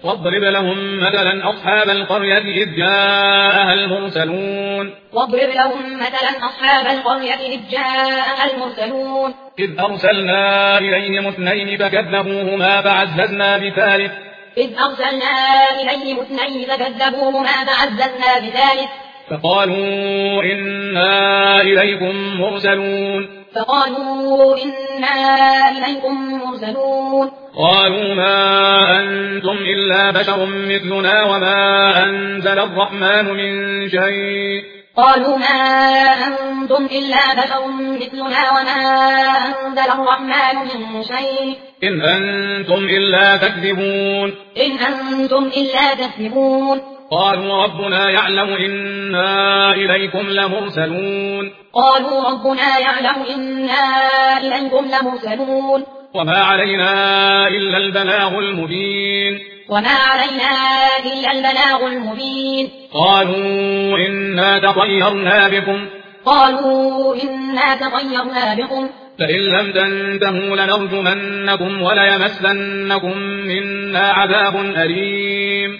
واضرب لهم مثلا أصحاب القرية إذ جاءها المرسلون إذ أرسلنا إليهم اثنين فكذبوهما فعززنا بثالث فقالوا إنا إليكم مرسلون قالوا ما أنتم إلا بشر مثلنا وما أنزل الرحمن من شيء إن أنتم إلا تكذبون قالوا ربنا يعلم إنا إليكم لمرسلون وما علينا إلا البلاغ المبين قالوا إنا تطيرنا بكم فإن لم تنتهوا لنرجمنكم وليمسنكم منا عذاب أليم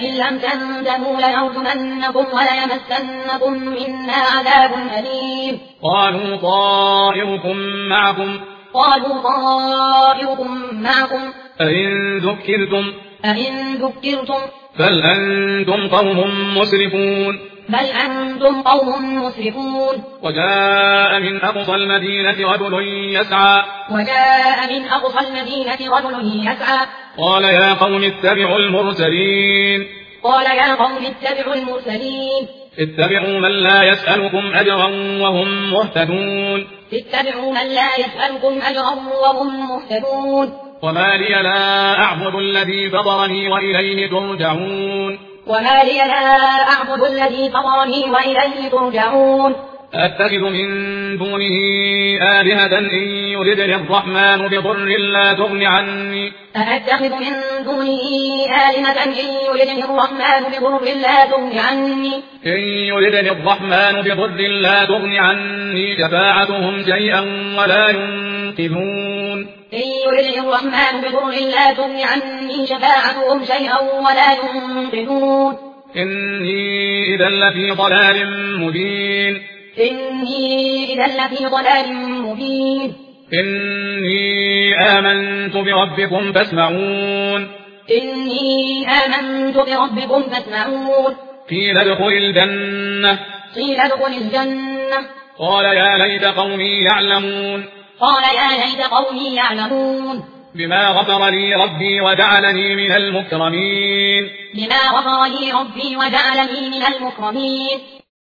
قالوا طائركم معكم أئن ذكرتم بل أنتم قوم مسرفون وجاء من أقصى المدينة رجل يسعى قال يا قوم اتبعوا المرسلين اتبعوا من لا يسألكم أجرا وهم مهتدون وما لي لا أعبد الذي فطرني وإليه ترجعون أتخذ من دونه آلهة إن يردني الرحمن بضر لا تغن عني شفاعتهم شيئا ولا ينقذون إني إذا لفي ضلال مبين إني آمنت بربكم فاسمعون قيل ادخل الجنة قال يا ليت قومي يعلمون بما غفر لي ربي وجعلني من المكرمين